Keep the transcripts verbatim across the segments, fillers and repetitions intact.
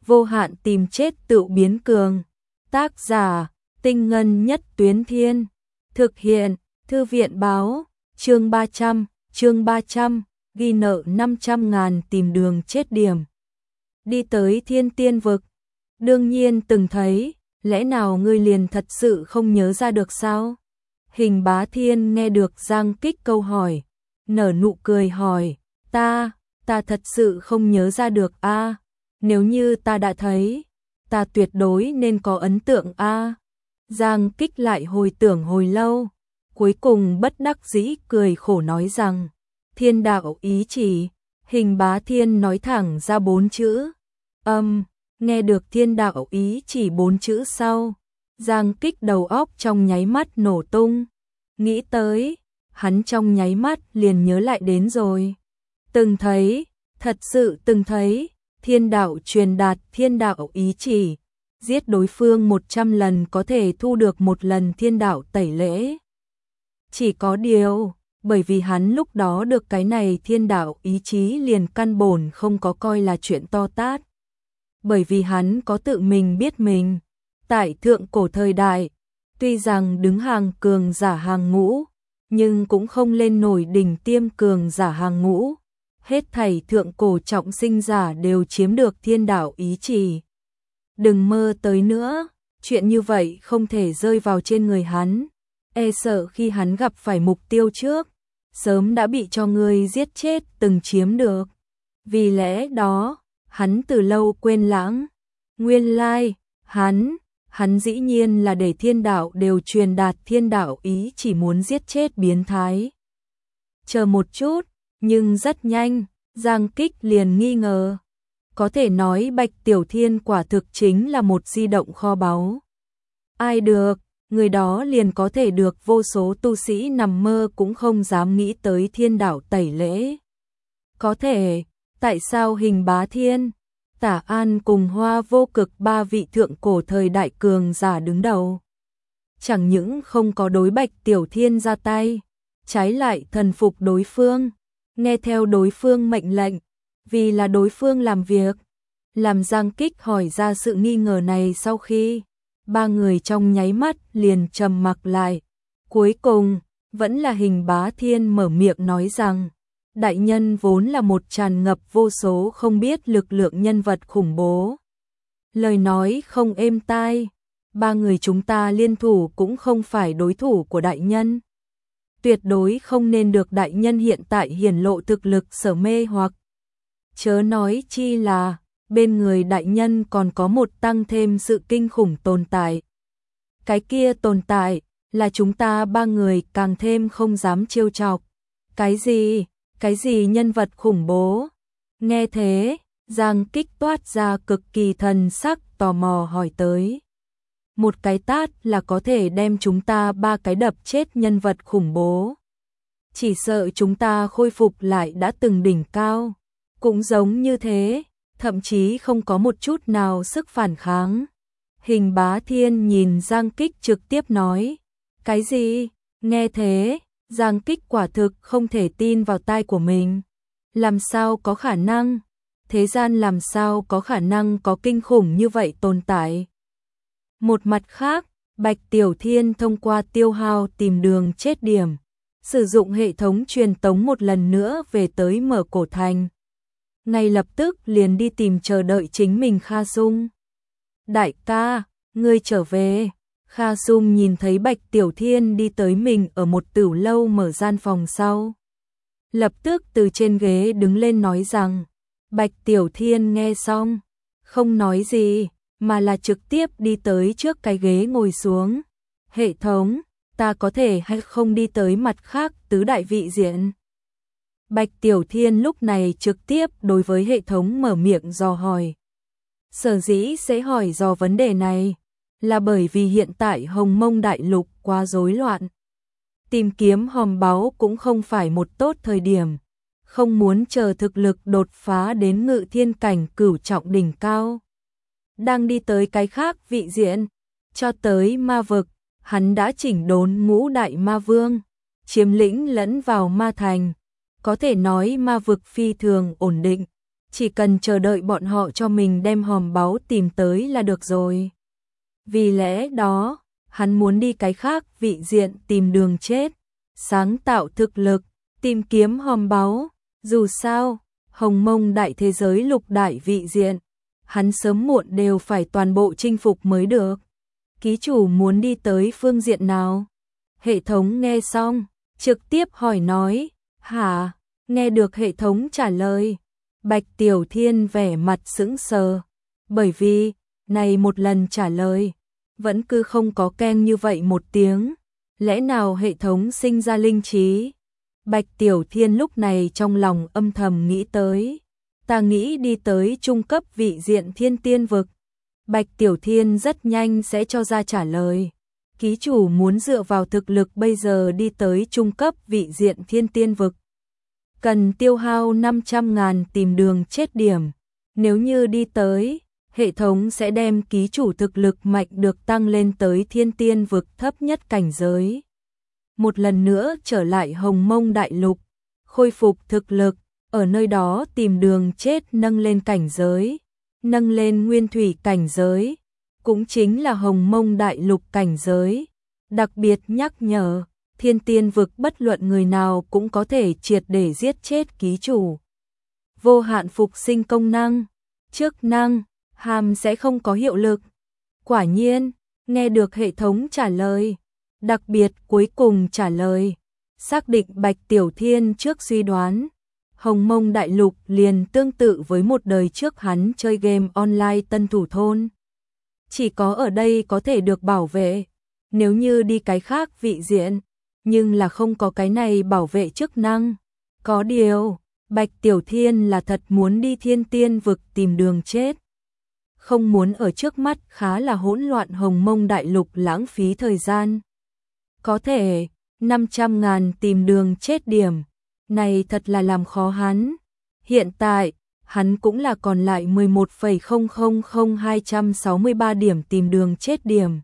vô hạn tìm chết tự biến cường. Tác giả, Tinh Ngân Nhất Tuyến Thiên. Thực hiện, Thư viện Báo. Chương ba trăm, chương ba trăm, ghi nợ năm trăm ngàn tìm đường chết điểm. Đi tới Thiên Tiên Vực. Đương nhiên từng thấy, lẽ nào ngươi liền thật sự không nhớ ra được sao? Hình Bá Thiên nghe được Giang Kích câu hỏi, nở nụ cười hỏi, ta, ta thật sự không nhớ ra được a. À, nếu như ta đã thấy, ta tuyệt đối nên có ấn tượng a. À. Giang Kích lại hồi tưởng hồi lâu, cuối cùng bất đắc dĩ cười khổ nói rằng, thiên đạo ý chỉ. Hình Bá Thiên nói thẳng ra bốn chữ, âm, um, nghe được thiên đạo ý chỉ bốn chữ sau, Giang Kích đầu óc trong nháy mắt nổ tung. Nghĩ tới, hắn trong nháy mắt liền nhớ lại đến rồi. Từng thấy, thật sự từng thấy, thiên đạo truyền đạt thiên đạo ý chỉ, giết đối phương một trăm lần có thể thu được một lần thiên đạo tẩy lễ. Chỉ có điều, bởi vì hắn lúc đó được cái này thiên đạo ý chí liền căn bổn không có coi là chuyện to tát. Bởi vì hắn có tự mình biết mình, tại thượng cổ thời đại, tuy rằng đứng hàng cường giả hàng ngũ, nhưng cũng không lên nổi đỉnh tiêm cường giả hàng ngũ. Hết thảy thượng cổ trọng sinh giả đều chiếm được thiên đạo ý chỉ. Đừng mơ tới nữa, chuyện như vậy không thể rơi vào trên người hắn. E sợ khi hắn gặp phải mục tiêu trước, sớm đã bị cho ngươi giết chết từng chiếm được. Vì lẽ đó, hắn từ lâu quên lãng. Nguyên lai, hắn, hắn dĩ nhiên là để thiên đạo đều truyền đạt thiên đạo ý chỉ muốn giết chết biến thái. Chờ một chút, nhưng rất nhanh, Giang Kích liền nghi ngờ. Có thể nói Bạch Tiểu Thiên quả thực chính là một di động kho báu. Ai được, người đó liền có thể được vô số tu sĩ nằm mơ cũng không dám nghĩ tới thiên đạo tẩy lễ. Có thể, tại sao Hình Bá Thiên, Tả An cùng Hoa Vô Cực ba vị thượng cổ thời đại cường giả đứng đầu, chẳng những không có đối Bạch Tiểu Thiên ra tay, trái lại thần phục đối phương, nghe theo đối phương mệnh lệnh, vì là đối phương làm việc. Làm Giang Kích hỏi ra sự nghi ngờ này sau khi, ba người trong nháy mắt liền trầm mặc lại. Cuối cùng, vẫn là Hình Bá Thiên mở miệng nói rằng, đại nhân vốn là một tràn ngập vô số không biết lực lượng nhân vật khủng bố. Lời nói không êm tai, ba người chúng ta liên thủ cũng không phải đối thủ của đại nhân. Tuyệt đối không nên được đại nhân hiện tại hiển lộ thực lực sở mê hoặc. Chớ nói chi là, bên người đại nhân còn có một tăng thêm sự kinh khủng tồn tại. Cái kia tồn tại, là chúng ta ba người càng thêm không dám trêu chọc. Cái gì? Cái gì nhân vật khủng bố? Nghe thế, Giang Kích toát ra cực kỳ thần sắc tò mò hỏi tới. Một cái tát là có thể đem chúng ta ba cái đập chết nhân vật khủng bố. Chỉ sợ chúng ta khôi phục lại đã từng đỉnh cao. Cũng giống như thế, thậm chí không có một chút nào sức phản kháng. Hình Bá Thiên nhìn Giang Kích trực tiếp nói. Cái gì? Nghe thế, Giang Kích quả thực không thể tin vào tai của mình. Làm sao có khả năng? Thế gian làm sao có khả năng có kinh khủng như vậy tồn tại? Một mặt khác, Bạch Tiểu Thiên thông qua tiêu hao tìm đường chết điểm, sử dụng hệ thống truyền tống một lần nữa về tới Mở Cổ Thành. Ngay lập tức liền đi tìm chờ đợi chính mình Kha Dung. Đại ca, ngươi trở về. Kha Dung nhìn thấy Bạch Tiểu Thiên đi tới mình ở một tửu lâu mở gian phòng sau. Lập tức từ trên ghế đứng lên nói rằng, Bạch Tiểu Thiên nghe xong, không nói gì, mà là trực tiếp đi tới trước cái ghế ngồi xuống. Hệ thống, ta có thể hay không đi tới mặt khác tứ đại vị diện? Bạch Tiểu Thiên lúc này trực tiếp đối với hệ thống mở miệng dò hỏi. Sở dĩ sẽ hỏi dò vấn đề này, là bởi vì hiện tại Hồng Mông Đại Lục quá rối loạn. Tìm kiếm hòm báu cũng không phải một tốt thời điểm, không muốn chờ thực lực đột phá đến ngự thiên cảnh cửu trọng đỉnh cao. Đang đi tới cái khác vị diện, cho tới ma vực, hắn đã chỉnh đốn ngũ đại ma vương, chiếm lĩnh lẫn vào ma thành. Có thể nói ma vực phi thường ổn định, chỉ cần chờ đợi bọn họ cho mình đem hòm báu tìm tới là được rồi. Vì lẽ đó, hắn muốn đi cái khác vị diện tìm đường chết, sáng tạo thực lực, tìm kiếm hòm báu. Dù sao, hồng mông đại thế giới lục đại vị diện, hắn sớm muộn đều phải toàn bộ chinh phục mới được. Ký chủ muốn đi tới phương diện nào? Hệ thống nghe xong, trực tiếp hỏi nói, hả? Nghe được hệ thống trả lời, Bạch Tiểu Thiên vẻ mặt sững sờ, bởi vì, này một lần trả lời, vẫn cứ không có keng như vậy một tiếng, lẽ nào hệ thống sinh ra linh trí? Bạch Tiểu Thiên lúc này trong lòng âm thầm nghĩ tới, ta nghĩ đi tới trung cấp vị diện thiên tiên vực. Bạch Tiểu Thiên rất nhanh sẽ cho ra trả lời. Ký chủ muốn dựa vào thực lực bây giờ đi tới trung cấp vị diện thiên tiên vực. Cần tiêu hao năm trăm ngàn tìm đường chết điểm. Nếu như đi tới, hệ thống sẽ đem ký chủ thực lực mạnh được tăng lên tới thiên tiên vực thấp nhất cảnh giới. Một lần nữa trở lại hồng mông đại lục, khôi phục thực lực, ở nơi đó tìm đường chết nâng lên cảnh giới, nâng lên nguyên thủy cảnh giới, cũng chính là hồng mông đại lục cảnh giới. Đặc biệt nhắc nhở, thiên tiên vực bất luận người nào cũng có thể triệt để giết chết ký chủ. Vô hạn phục sinh công năng, chức năng, hàm sẽ không có hiệu lực. Quả nhiên, nghe được hệ thống trả lời, đặc biệt cuối cùng trả lời, xác định Bạch Tiểu Thiên trước suy đoán. Hồng mông đại lục liền tương tự với một đời trước hắn chơi game online tân thủ thôn. Chỉ có ở đây có thể được bảo vệ, nếu như đi cái khác vị diện, nhưng là không có cái này bảo vệ chức năng. Có điều, Bạch Tiểu Thiên là thật muốn đi thiên tiên vực tìm đường chết. Không muốn ở trước mắt khá là hỗn loạn hồng mông đại lục lãng phí thời gian. Có thể, năm trăm ngàn tìm đường chết điểm, này thật là làm khó hắn. Hiện tại, hắn cũng là còn lại mười một phẩy không không không hai sáu ba điểm tìm đường chết điểm.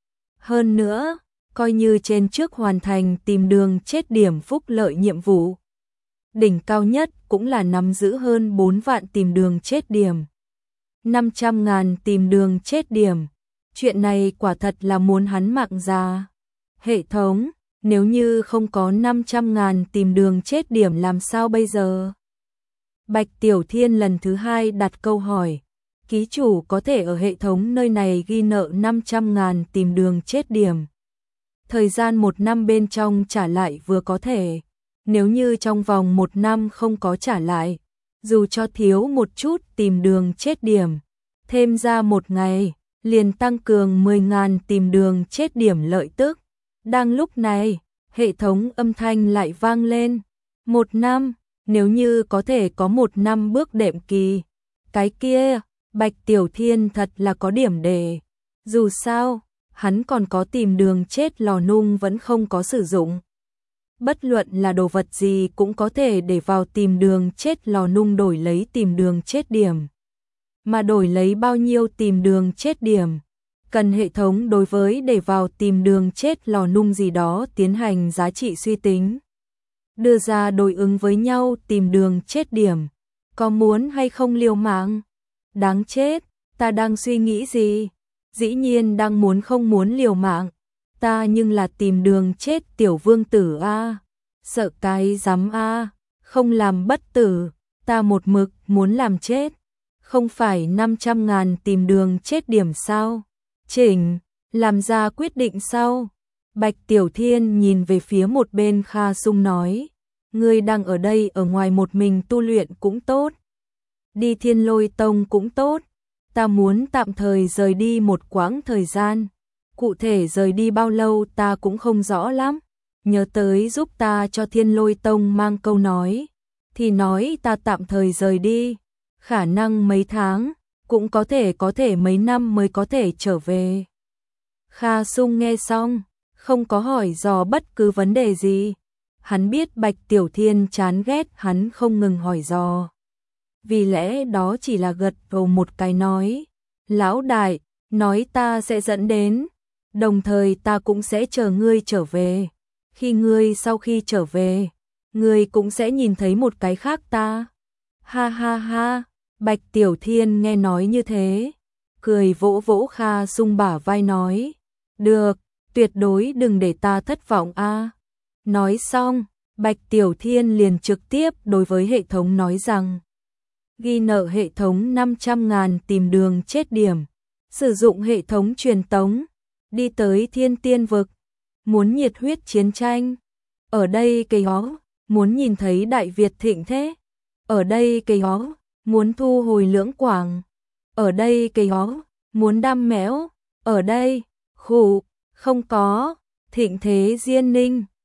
Hơn nữa, coi như trên trước hoàn thành tìm đường chết điểm phúc lợi nhiệm vụ. Đỉnh cao nhất cũng là nắm giữ hơn bốn vạn tìm đường chết điểm. năm trăm ngàn tìm đường chết điểm. Chuyện này quả thật là muốn hắn mạng già. Hệ thống, nếu như không có năm trăm ngàn tìm đường chết điểm làm sao bây giờ? Bạch Tiểu Thiên lần thứ hai đặt câu hỏi. Ký chủ có thể ở hệ thống nơi này ghi nợ năm trăm ngàn tìm đường chết điểm. Thời gian một năm bên trong trả lại vừa có thể. Nếu như trong vòng một năm không có trả lại, dù cho thiếu một chút tìm đường chết điểm, thêm ra một ngày, liền tăng cường mười ngàn tìm đường chết điểm lợi tức. Đang lúc này, hệ thống âm thanh lại vang lên. Một năm, nếu như có thể có một năm bước đệm kỳ. Cái kia, Bạch Tiểu Thiên thật là có điểm đề. Dù sao, hắn còn có tìm đường chết lò nung vẫn không có sử dụng. Bất luận là đồ vật gì cũng có thể để vào tìm đường chết lò nung đổi lấy tìm đường chết điểm. Mà đổi lấy bao nhiêu tìm đường chết điểm, cần hệ thống đối với để vào tìm đường chết lò nung gì đó tiến hành giá trị suy tính. Đưa ra đối ứng với nhau tìm đường chết điểm. Có muốn hay không liều mạng? Đáng chết, ta đang suy nghĩ gì? Dĩ nhiên đang muốn không muốn liều mạng. Ta nhưng là tìm đường chết tiểu vương tử a, sợ cái dám a, không làm bất tử, ta một mực muốn làm chết. Không phải năm trăm ngàn tìm đường chết điểm sao? Chỉnh, làm ra quyết định sau. Bạch Tiểu Thiên nhìn về phía một bên Kha Sung nói, ngươi đang ở đây ở ngoài một mình tu luyện cũng tốt. Đi Thiên Lôi Tông cũng tốt. Ta muốn tạm thời rời đi một quãng thời gian. Cụ thể rời đi bao lâu ta cũng không rõ lắm. Nhớ tới giúp ta cho Thiên Lôi Tông mang câu nói. Thì nói ta tạm thời rời đi. Khả năng mấy tháng, cũng có thể có thể mấy năm mới có thể trở về. Kha Sung nghe xong, không có hỏi dò bất cứ vấn đề gì. Hắn biết Bạch Tiểu Thiên chán ghét hắn không ngừng hỏi dò. Vì lẽ đó chỉ là gật đầu một cái nói. Lão đại, nói ta sẽ dẫn đến. Đồng thời ta cũng sẽ chờ ngươi trở về. Khi ngươi sau khi trở về, ngươi cũng sẽ nhìn thấy một cái khác ta. Ha ha ha, Bạch Tiểu Thiên nghe nói như thế, cười vỗ vỗ Kha Sung bả vai nói, được, tuyệt đối đừng để ta thất vọng a. Nói xong, Bạch Tiểu Thiên liền trực tiếp đối với hệ thống nói rằng, ghi nợ hệ thống năm trăm ngàn tìm đường chết điểm, sử dụng hệ thống truyền tống, đi tới Thiên Tiên Vực, muốn nhiệt huyết chiến tranh, ở đây cây ó, muốn nhìn thấy Đại Việt thịnh thế, ở đây cây ó, muốn thu hồi Lưỡng Quảng, ở đây cây ó, muốn đam mẽo, ở đây, khủ, không có, thịnh thế Diên Ninh,